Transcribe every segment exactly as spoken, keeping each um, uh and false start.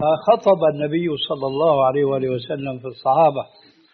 خطب النبي صلى الله عليه وآله وسلم في الصحابة،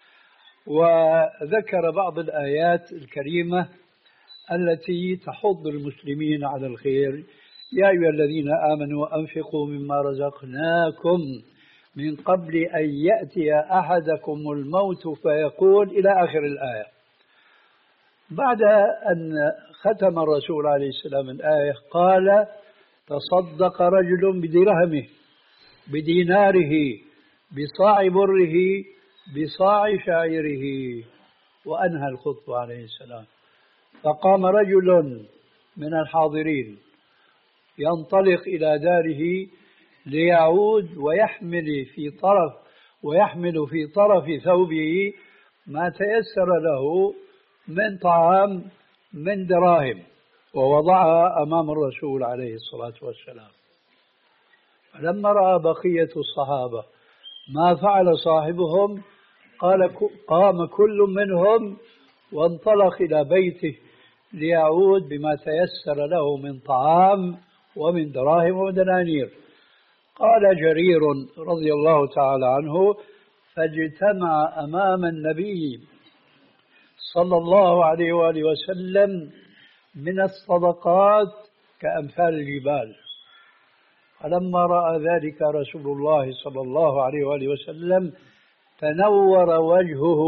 وذكر بعض الآيات الكريمة التي تحض المسلمين على الخير. يا أيها الذين آمنوا أنفقوا مما رزقناكم من قبل أن يأتي أحدكم الموت فيقول إلى آخر الآية. بعد أن ختم الرسول عليه السلام الآية قال: تصدق رجل بدرهمه بديناره بصاع بره بصاع شعيره، وأنهى الخطبة عليه السلام. فقام رجل من الحاضرين ينطلق إلى داره ليعود ويحمل في طرف ويحمل في طرف ثوبه ما تيسر له من طعام من دراهم، ووضعها أمام الرسول عليه الصلاة والسلام. فلما رأى بقية الصحابة ما فعل صاحبهم قال قام كل منهم وانطلق إلى بيته ليعود بما تيسر له من طعام ومن دراهم ودنانير. قال جرير رضي الله تعالى عنه: فاجتمع أمام النبي صلى الله عليه وآله وسلم من الصدقات كأمثال الجبال. فلما رأى ذلك رسول الله صلى الله عليه وآله وسلم تنور وجهه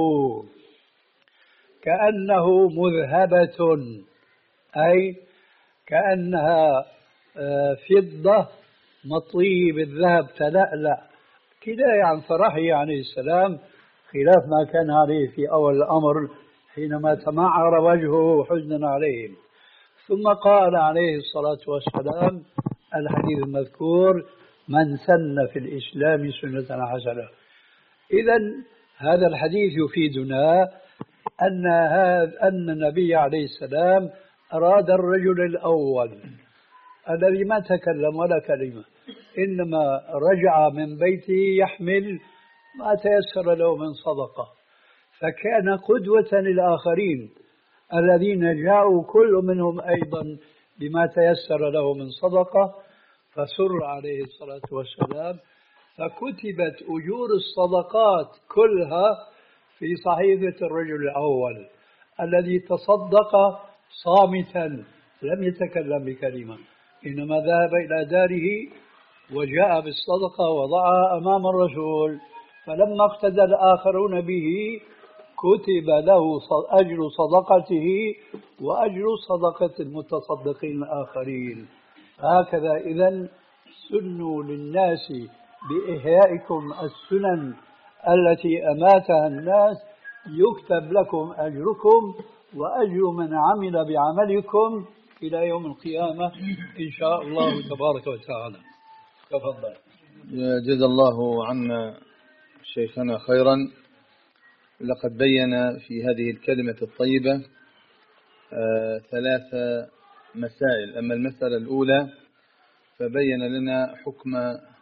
كأنه مذهبة، أي كأنها فضة مطوية بالذهب تلألأ كده عن فرحه عليه السلام، خلاف ما كان عليه في أول الأمر حينما تمعر وجهه حزنا عليهم. ثم قال عليه الصلاة والسلام الحديث المذكور: من سن في الإسلام سنة حسنة. إذن هذا الحديث يفيدنا أن هذا أن النبي عليه السلام أراد الرجل الأول الذي ما تكلم ولا كلمة، إنما رجع من بيته يحمل ما تيسر له من صدقة، فكان قدوة للآخرين الذين جاءوا كل منهم أيضا بما تيسر له من صدقة. فسر عليه الصلاة والسلام فكتبت أجور الصدقات كلها في صحيفة الرجل الأول الذي تصدق صامتا لم يتكلم بكلمة، إنما ذهب إلى داره وجاء بالصدقة وضعها أمام الرسول. فلما اقتدى الآخرون به كتب له أجر صدقته وأجر صدقة المتصدقين الآخرين. هكذا إذن سنوا للناس بإحيائكم السنن التي أماتها الناس، يكتب لكم أجركم وأجر من عمل بعملكم إلى يوم القيامة إن شاء الله تبارك وتعالى. تفضل. جزا الله عنا شيخنا خيرا. لقد بين في هذه الكلمة الطيبة آه ثلاث مسائل. أما المسألة الأولى فبين لنا حكم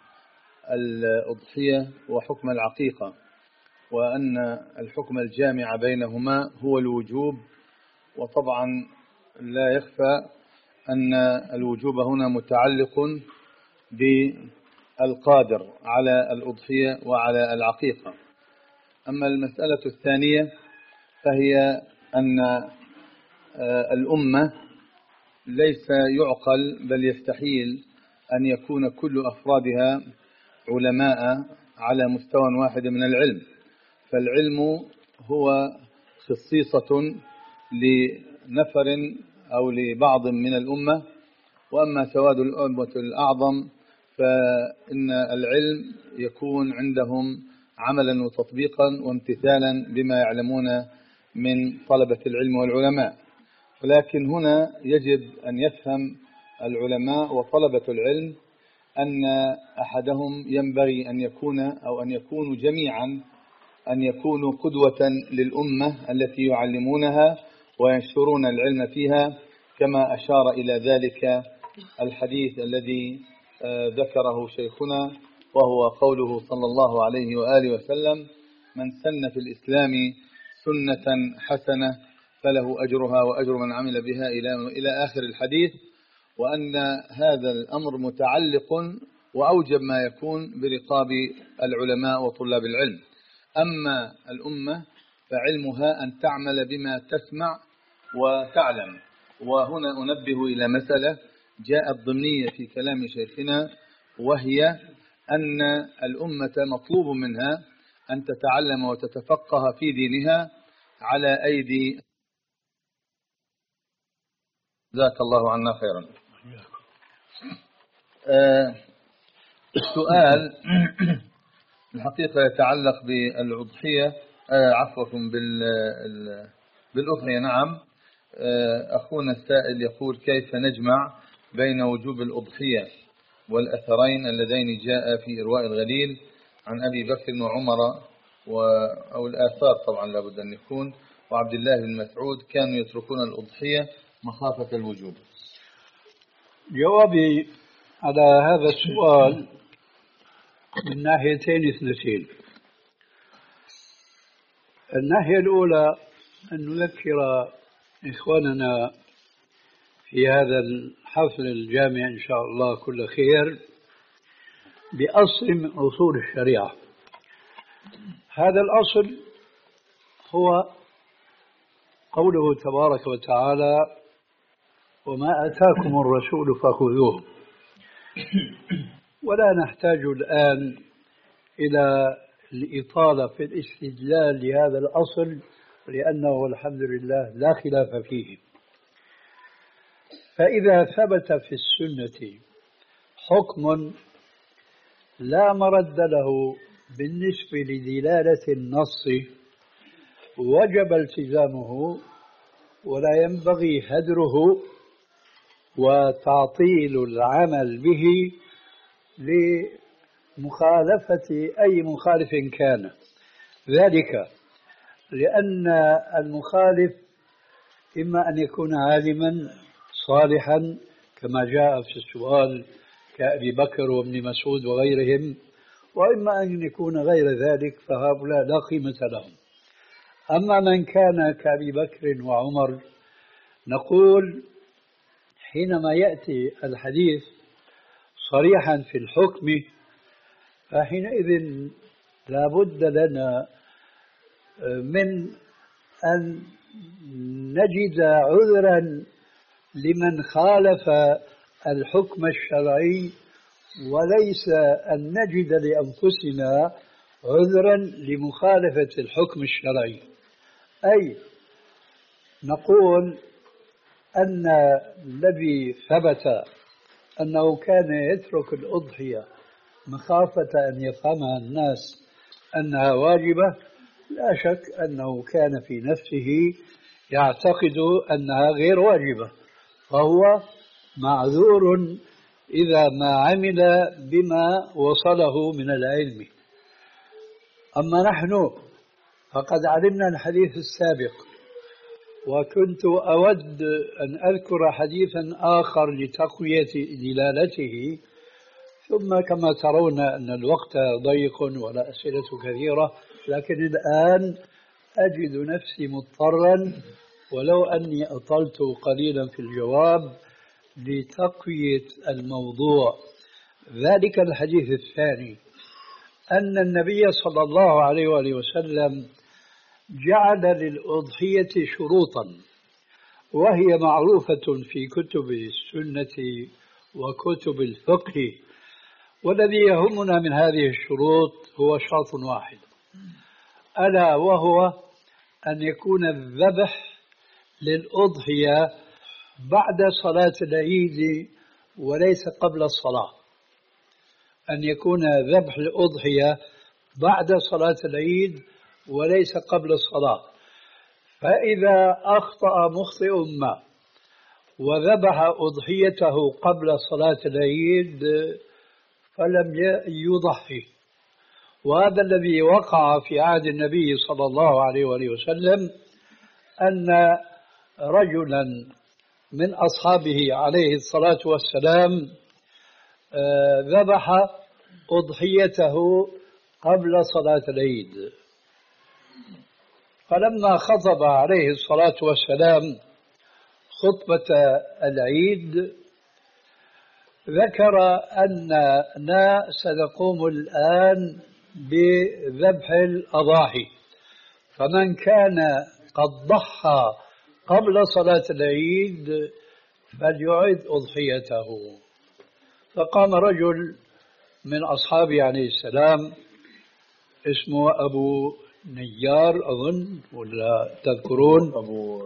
الأضحية وحكم العقيقة، وأن الحكم الجامع بينهما هو الوجوب. وطبعا لا يخفى أن الوجوب هنا متعلق بالقادر على الأضحية وعلى العقيقة. أما المسألة الثانية فهي أن الأمة ليس يعقل بل يستحيل أن يكون كل أفرادها علماء على مستوى واحد من العلم، فالعلم هو خصيصة لنفر أو لبعض من الأمة، وأما سواد الأمة الأعظم فإن العلم يكون عندهم عملا وتطبيقا وامتثالا بما يعلمون من طلبة العلم والعلماء. ولكن هنا يجب أن يفهم العلماء وطلبة العلم أن أحدهم ينبغي أن يكون أو أن يكونوا جميعا أن يكونوا قدوة للأمة التي يعلمونها وينشرون العلم فيها، كما أشار إلى ذلك الحديث الذي ذكره شيخنا، وهو قوله صلى الله عليه وآله وسلم: من سن في الإسلام سنة حسنة فله أجرها وأجر من عمل بها إلى إلى آخر الحديث. وأن هذا الأمر متعلق وأوجب ما يكون برقاب العلماء وطلاب العلم. أما الأمة فعلمها أن تعمل بما تسمع وتعلم. وهنا أنبه إلى مسألة جاءت ضمنية في كلام شيخنا، وهي أن الأمة مطلوب منها أن تتعلم وتتفقه في دينها على أيدي. جزاك الله عنا خيرا. آه السؤال الحقيقة يتعلق بالأضحية، آه عفوا بالأضحية. نعم. آه أخونا السائل يقول: كيف نجمع بين وجوب الأضحية والأثرين اللذين جاء في إرواء الغليل عن أبي بكر وعمر و... أو الآثار طبعا لابد أن يكون، وعبد الله بن مسعود كانوا يتركون الأضحية مخافة الوجوب؟ جوابي على هذا السؤال من ناحيتين اثنتين. الناحية الأولى أن نذكر إخواننا في هذا الحفل الجامع إن شاء الله كل خير بأصل من أصول الشريعة. هذا الأصل هو قوله تبارك وتعالى: وما أتاكم الرسول فخذوه. ولا نحتاج الآن إلى الإطالة في الاستدلال لهذا الأصل، لأنه الحمد لله لا خلاف فيه. فإذا ثبت في السنة حكم لا مرد له بالنسبة لدلالة النص وجب التزامه، ولا ينبغي هدره وتعطيل العمل به لمخالفة أي مخالف كان ذلك، لأن المخالف إما أن يكون عالما صالحا كما جاء في السؤال كأبي بكر وابن مسعود وغيرهم، وإما أن يكون غير ذلك فهؤلاء لا قيمة لهم. أما من كان كأبي بكر وعمر نقول حينما يأتي الحديث صريحا في الحكم فحينئذ لا بد لنا من أن نجد عذرا لمن خالف الحكم الشرعي، وليس أن نجد لأنفسنا عذرا لمخالفة الحكم الشرعي. أي نقول أن الذي ثبت أنه كان يترك الأضحية مخافة أن يفهمها الناس أنها واجبة، لا شك أنه كان في نفسه يعتقد أنها غير واجبة، فهو معذور إذا ما عمل بما وصله من العلم. أما نحن فقد علمنا الحديث السابق، وكنت أود أن أذكر حديثا آخر لتقوية دلالته، ثم كما ترون أن الوقت ضيق ولا أسئلة كثيرة، لكن الآن أجد نفسي مضطرا ولو أني أطلت قليلا في الجواب لتقوية الموضوع. ذلك الحديث الثاني أن النبي صلى الله عليه وآله وسلم جعل للأضحية شروطا، وهي معروفة في كتب السنة وكتب الفقه، والذي يهمنا من هذه الشروط هو شرط واحد، ألا وهو أن يكون الذبح للأضحية بعد صلاة العيد وليس قبل الصلاة. أن يكون ذبح الأضحية بعد صلاة العيد وليس قبل الصلاة. فإذا أخطأ مخطئ ما وذبح أضحيته قبل صلاة العيد فلم يضحي. وهذا الذي وقع في عهد النبي صلى الله عليه وآله وسلم، أن رجلا من أصحابه عليه الصلاة والسلام ذبح أضحيته قبل صلاة العيد، فلما خطب عليه الصلاة والسلام خطبة العيد ذكر أننا سنقوم الآن بذبح الأضاحي، فمن كان قد ضحى قبل صلاة العيد فليعد أضحيته. فقام رجل من أصحابه عليه السلام اسمه أبو نيار أظن، ولا تذكرون؟ أبو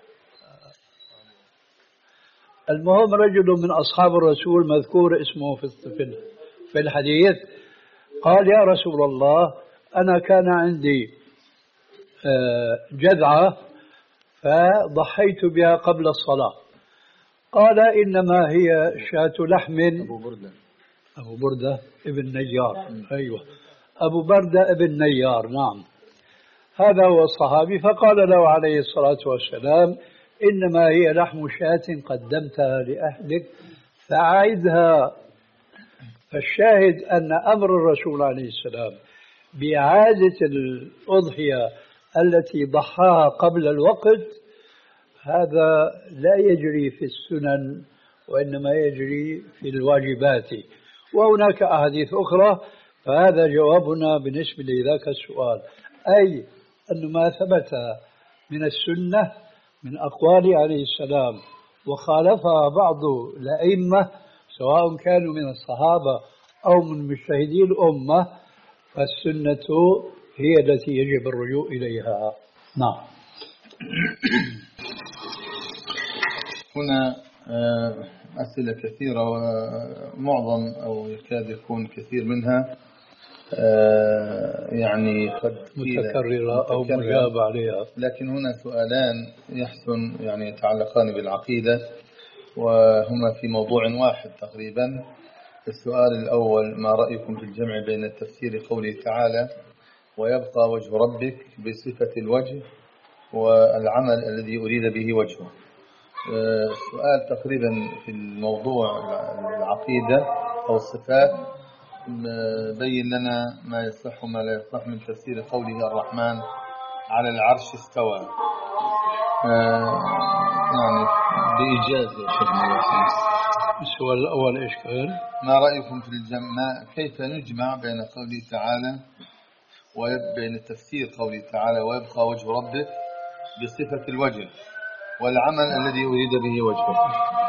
المهم رجل من أصحاب الرسول مذكور اسمه في الحديث، قال يا رسول الله أنا كان عندي جذعة فضحيت بها قبل الصلاة. قال إنما هي شاة لحم. أبو بردة أبو بردة ابن نيار، أيوة أبو بردة ابن نيار، نعم هذا هو الصحابي. فقال له عليه الصلاة والسلام إنما هي لحم شاة قدمتها لأهلك فأعدها. فالشاهد أن أمر الرسول عليه السلام بإعادة الأضحية التي ضحاها قبل الوقت هذا لا يجري في السنن وإنما يجري في الواجبات، وهناك أحاديث أخرى. فهذا جوابنا بالنسبة لذاك السؤال، أي أن ما ثبت من السنة من أقوال عليه السلام وخالفها بعض الأئمة سواء كانوا من الصحابة أو من مجتهدي الأمة فالسنة هي التي يجب الرجوع إليها. نعم. هنا أسئلة كثيرة ومعظم أو يكاد يكون كثير منها يعني قد متكررة أو مجاب عليها، لكن هنا سؤالان يحسن يعني يتعلقان بالعقيدة وهما في موضوع واحد تقريبا. السؤال الأول: ما رأيكم في الجمع بين التفسير قوله تعالى ويبقى وجه ربك بصفة الوجه والعمل الذي أريد به وجهه؟ السؤال تقريبا في الموضوع العقيدة أو الصفات، بين لنا ما يصح وما لا يصح من تفسير قوله الرحمن على العرش استوى، يعني بإيجاز يا شيخنا. السؤال الأول إيش كان؟ ما رأيكم في الجمع كيف نجمع بين قوله تعالى وبين تفسير قوله تعالى ويبقى وجه ربك بصفة الوجه والعمل الذي أريد به وجهه؟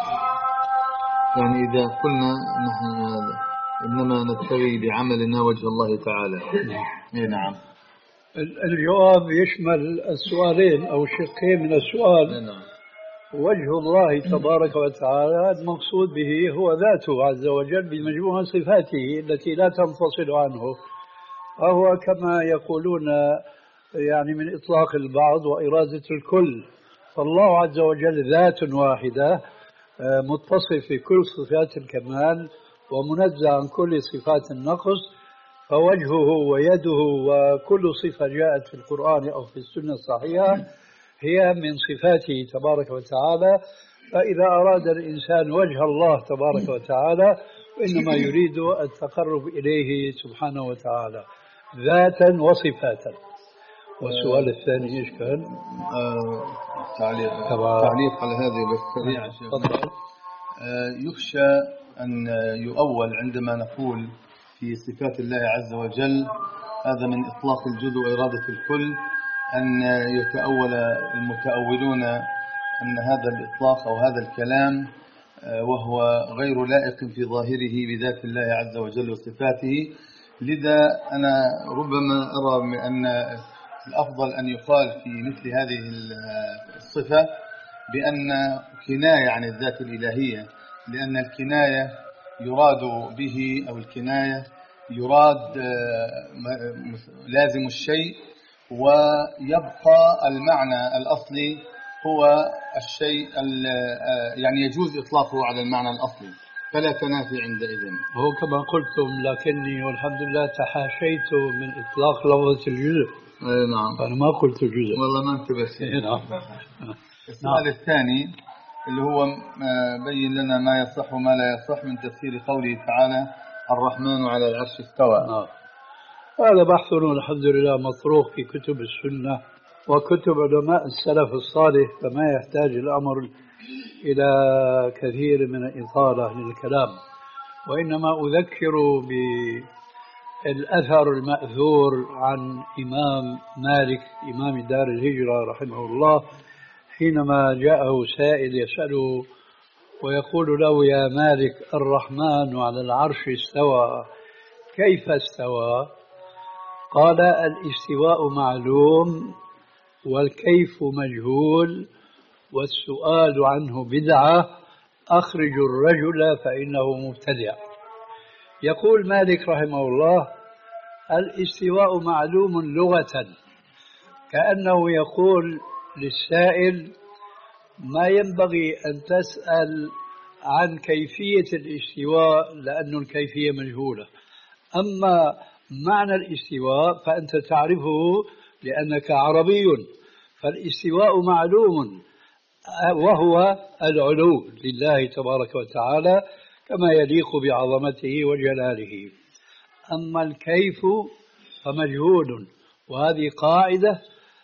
يعني إذا قلنا نحن هذا إنما نبتغي بعملنا وجه الله تعالى. نعم. الجواب يشمل السؤالين أو شقين من السؤال. نعم. وجه الله تبارك وتعالى المقصود به هو ذاته عز وجل بمجموع صفاته التي لا تنفصل عنه، وهو كما يقولون يعني من إطلاق البعض وإرادة الكل. فالله عز وجل ذات واحدة متصف بكل صفات الكمال ومنزه عن كل صفات النقص، فوجهه ويده وكل صفة جاءت في القرآن أو في السنة الصحيحة هي من صفاته تبارك وتعالى. فإذا أراد الإنسان وجه الله تبارك وتعالى وإنما يريد التقرب إليه سبحانه وتعالى ذاتا وصفاتا. والسؤال الثاني إيش كان؟ آه تعليق تعليق على هذه بس سريعا شيخ. آه يخشى أن يؤول عندما نقول في صفات الله عز وجل هذا من إطلاق الجزء وإرادة الكل، أن يتأول المتأولون أن هذا الإطلاق أو هذا الكلام وهو غير لائق في ظاهره بذات الله عز وجل وصفاته. لذا أنا ربما أرى أن الأفضل أن يقال في مثل هذه الصفة بأن كناية عن الذات الإلهية، لأن الكناية يراد به أو الكناية يراد لازم الشيء ويبقى المعنى الأصلي هو الشيء يعني يجوز إطلاقه على المعنى الأصلي فلا تنافي عندئذ. هو كما قلتم، لكني والحمد لله تحاشيت من إطلاق لفظة الجزء. أي نعم. أنا ما قلت جزء والله ما انتبهت. نعم. السؤال نعم. الثاني اللي هو بين لنا ما يصح وما لا يصح من تفسير قوله تعالى الرحمن على العرش استوى. نعم. هذا بحث الحمد لله مطروح في كتب السنة وكتب علماء السلف الصالح، فما يحتاج الأمر إلى كثير من الإطالة للكلام. وإنما أذكر بالأثر المأثور عن إمام مالك إمام دار الهجرة رحمه الله، حينما جاءه سائل يسأله ويقول له: يا مالك، الرحمن على العرش استوى، كيف استوى؟ قال: الاستواء معلوم والكيف مجهول والسؤال عنه بدعة، أخرجوا الرجل فإنه مبتدع. يقول مالك رحمه الله: الاستواء معلوم لغة، كأنه يقول للسائل: ما ينبغي أن تسأل عن كيفية الاستواء لأن الكيفية مجهولة، أما معنى الاستواء فأنت تعرفه لأنك عربي، فالاستواء معلوم وهو العلو لله تبارك وتعالى كما يليق بعظمته وجلاله، أما الكيف فمجهول. وهذه قاعدة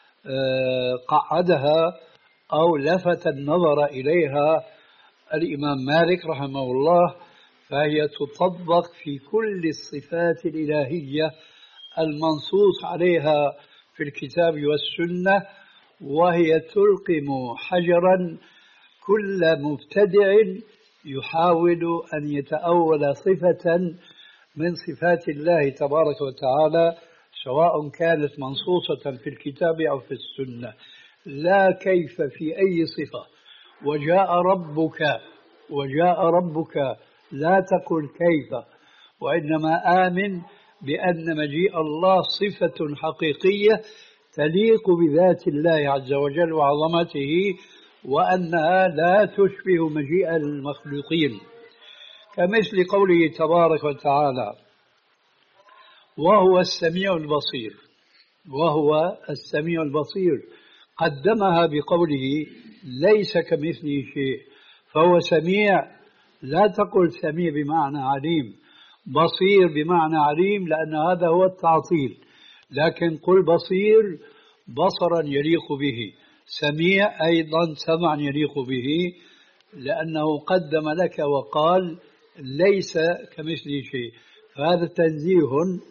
قعدها أو لفت النظر إليها الإمام مالك رحمه الله، فهي تطبق في كل الصفات الإلهية المنصوص عليها في الكتاب والسنة، وهي تلقم حجرا كل مبتدع يحاول أن يتأول صفة من صفات الله تبارك وتعالى، سواء كانت منصوصة في الكتاب أو في السنة. لا كيف في أي صفة. وجاء ربك وجاء ربك لا تقل كيف، وإنما آمن بأن مجيء الله صفة حقيقية تليق بذات الله عز وجل وعظمته، وأنها لا تشبه مجيء المخلوقين، كمثل قوله تبارك وتعالى: وهو السميع البصير. وهو السميع البصير قدمها بقوله: ليس كمثله شيء، فهو سميع. لا تقل سميع بمعنى عليم، بصير بمعنى عليم، لأن هذا هو التعطيل، لكن قل بصير بصرا يليق به، سميع أيضا سمعا يليق به، لأنه قدم لك وقال ليس كمثله شيء، فهذا تنزيه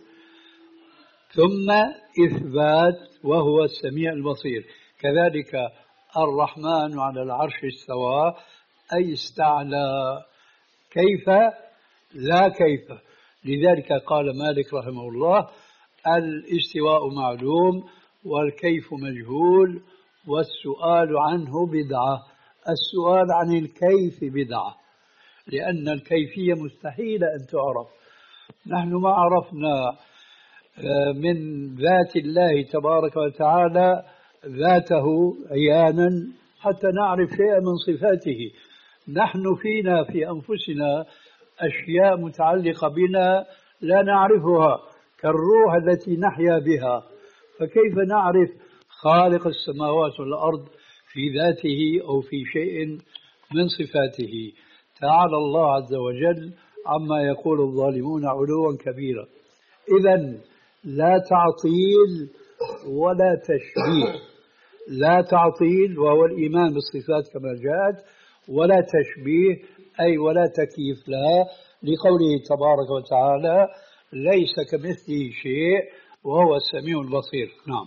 ثم إثبات، وهو السميع البصير. كذلك الرحمن على العرش استوى، أي استعلى. كيف؟ لا كيف. لذلك قال مالك رحمه الله: الاستواء معلوم والكيف مجهول والسؤال عنه بدعة. السؤال عن الكيف بدعة، لأن الكيفية مستحيلة أن تعرف. نحن ما عرفنا من ذات الله تبارك وتعالى ذاته عيانا حتى نعرف شيئا من صفاته. نحن فينا في أنفسنا أشياء متعلقة بنا لا نعرفها، كالروح التي نحيا بها، فكيف نعرف خالق السماوات والأرض في ذاته أو في شيء من صفاته؟ تعالى الله عز وجل عما يقول الظالمون علوا كبيرا. إذن لا تعطيل ولا تشبيه. لا تعطيل وهو الإيمان بالصفات كما جاءت، ولا تشبيه أي ولا تكييف لها، لقوله تبارك وتعالى: ليس كمثله شيء وهو السميع البصير. نعم.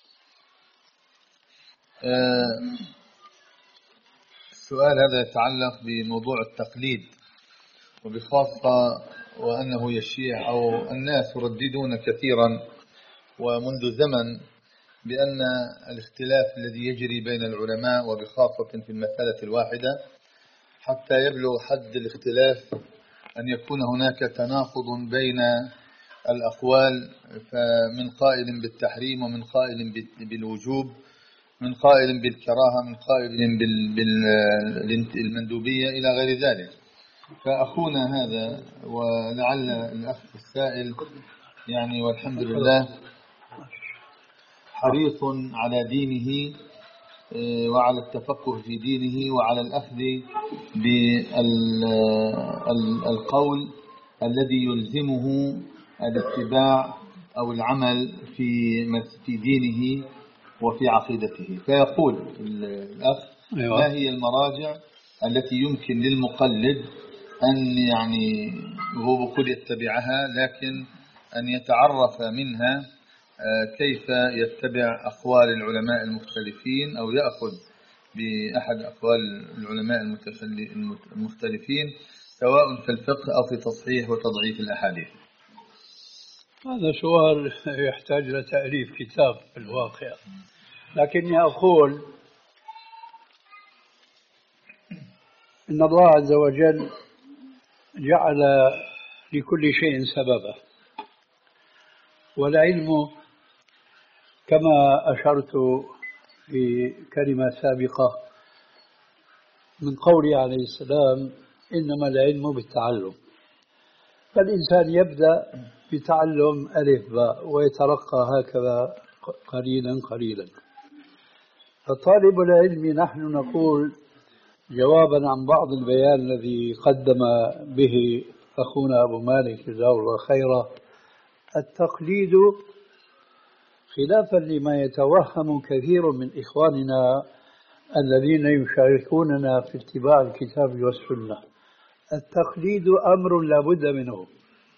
آه السؤال هذا يتعلق بموضوع التقليد، وبخاصة وأنه يشيع أو الناس يرددون كثيرا ومنذ زمن بأن الاختلاف الذي يجري بين العلماء وبخاصة في المسألة الواحدة حتى يبلغ حد الاختلاف أن يكون هناك تناقض بين الأقوال، فمن قائل بالتحريم ومن قائل بالوجوب، من قائل بالكراهة، من قائل بالمندوبية إلى غير ذلك. فأخونا هذا ولعل الأخ السائل يعني والحمد لله حريص على دينه وعلى التفقه في دينه وعلى الأخذ بالقول الذي يلزمه الاتباع أو العمل في في دينه وفي عقيدته. فيقول الأخ: ما هي المراجع التي يمكن للمقلد أن يعني وهو بقول يتبعها، لكن أن يتعرف منها كيف يتبع أقوال العلماء المختلفين أو يأخذ بأحد أقوال العلماء المختلفين سواء في الفقه أو في تصحيح وتضعيف الأحاديث. هذا سؤال يحتاج لتأليف كتاب في الواقع، لكني أقول إن الله عز وجل جعل لكل شيء سببا، والعلم كما أشرت في كلمة سابقة من قوله عليه السلام إنما العلم بالتعلم، فالإنسان يبدأ بتعلم ألف باء ويترقى هكذا قليلا قليلا. فطالب العلم نحن نقول جوابا عن بعض البيان الذي قدم به أخونا أبو مالك جزاه الله خيرا، التقليد خلافا لما يتوهم كثير من إخواننا الذين يشاركوننا في اتباع الكتاب والسنة، التقليد أمر لا بد منه،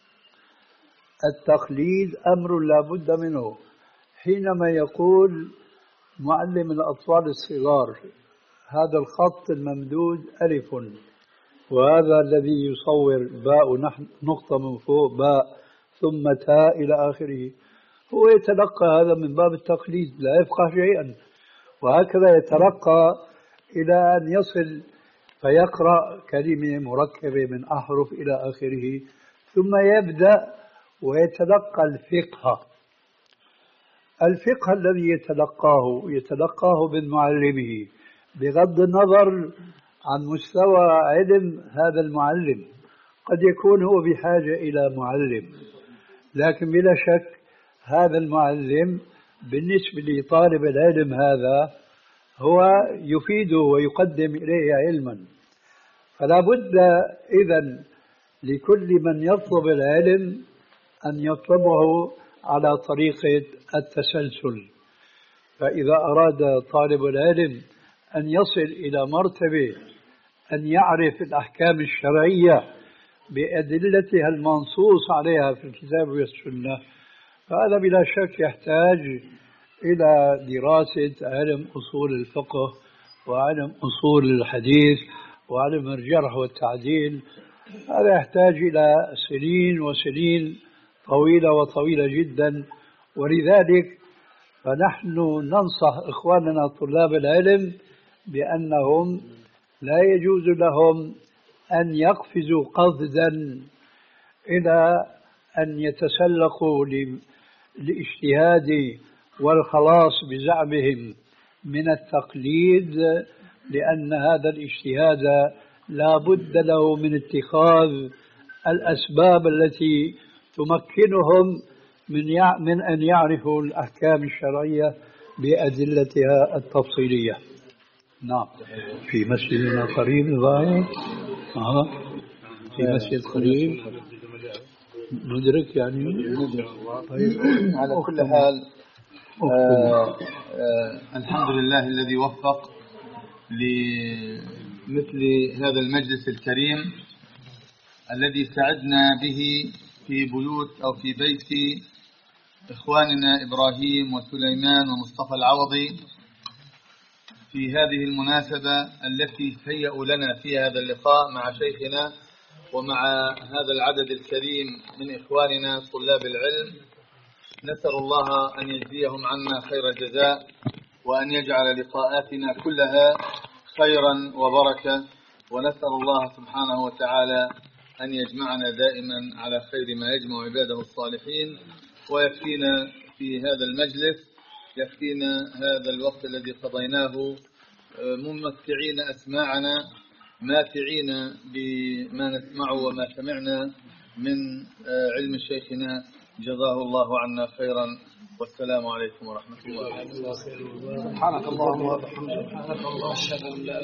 التقليد أمر لا بد منه. حينما يقول معلم الأطفال الصغار هذا الخط الممدود ألف، وهذا الذي يصور باء نقطة من فوق باء ثم تاء إلى آخره، هو يتلقى هذا من باب التقليد لا يفقه شيئا، وهكذا يترقى إلى أن يصل فيقرأ كلمة مركبة من أحرف إلى آخره، ثم يبدأ ويتلقى الفقه. الفقه الذي يتلقاه يتلقاه من معلمه بغض النظر عن مستوى علم هذا المعلم، قد يكون هو بحاجة إلى معلم، لكن بلا شك هذا المعلم بالنسبة لطالب العلم هذا هو يفيده ويقدم إليه علما. فلا بد إذن لكل من يطلب العلم أن يطلبه على طريقة التسلسل. فإذا أراد طالب العلم أن يصل إلى مرتبة أن يعرف الأحكام الشرعية بأدلتها المنصوص عليها في الكتاب والسنة، فهذا بلا شك يحتاج إلى دراسة علم أصول الفقه وعلم أصول الحديث وعلم الجرح والتعديل. هذا يحتاج إلى سنين وسنين طويلة وطويلة جدا، ولذلك فنحن ننصح إخواننا طلاب العلم بأنهم لا يجوز لهم أن يقفزوا قفزا إلى أن يتسلقوا للاجتهاد والخلاص بزعمهم من التقليد، لأن هذا الاجتهاد لا بد له من اتخاذ الأسباب التي تمكنهم من من أن يعرفوا الأحكام الشرعية بأدلتها التفصيلية. نعم. في مسجدنا قريب ظاهر آه. في مسجد قريب ندرك يعني ندرك. طيب. على كل حال آه آه الحمد لله الذي وفق لمثل هذا المجلس الكريم الذي سعدنا به في بيوت أو في بيت إخواننا إبراهيم وسليمان ومصطفى العوضي في هذه المناسبة التي هيئوا لنا في هذا اللقاء مع شيخنا ومع هذا العدد الكريم من إخواننا طلاب العلم. نسأل الله أن يجزيهم عنا خير الجزاء وأن يجعل لقاءاتنا كلها خيرا وبركة، ونسأل الله سبحانه وتعالى أن يجمعنا دائما على خير ما يجمع عباده الصالحين، ويكفينا في هذا المجلس، يكفينا هذا الوقت الذي قضيناه ممتعين أسماعنا ماتعين بما نسمع وما سمعنا من علم شيخنا، جزاه الله عنا خيرا، والسلام عليكم ورحمة الله. سبحانك اللهم وبحمدك، سبحانك اللهم أشهد أن لا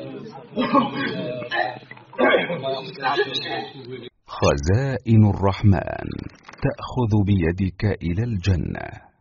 إله إلا أنت. خزائن الرحمن تأخذ بيدك إلى الجنة.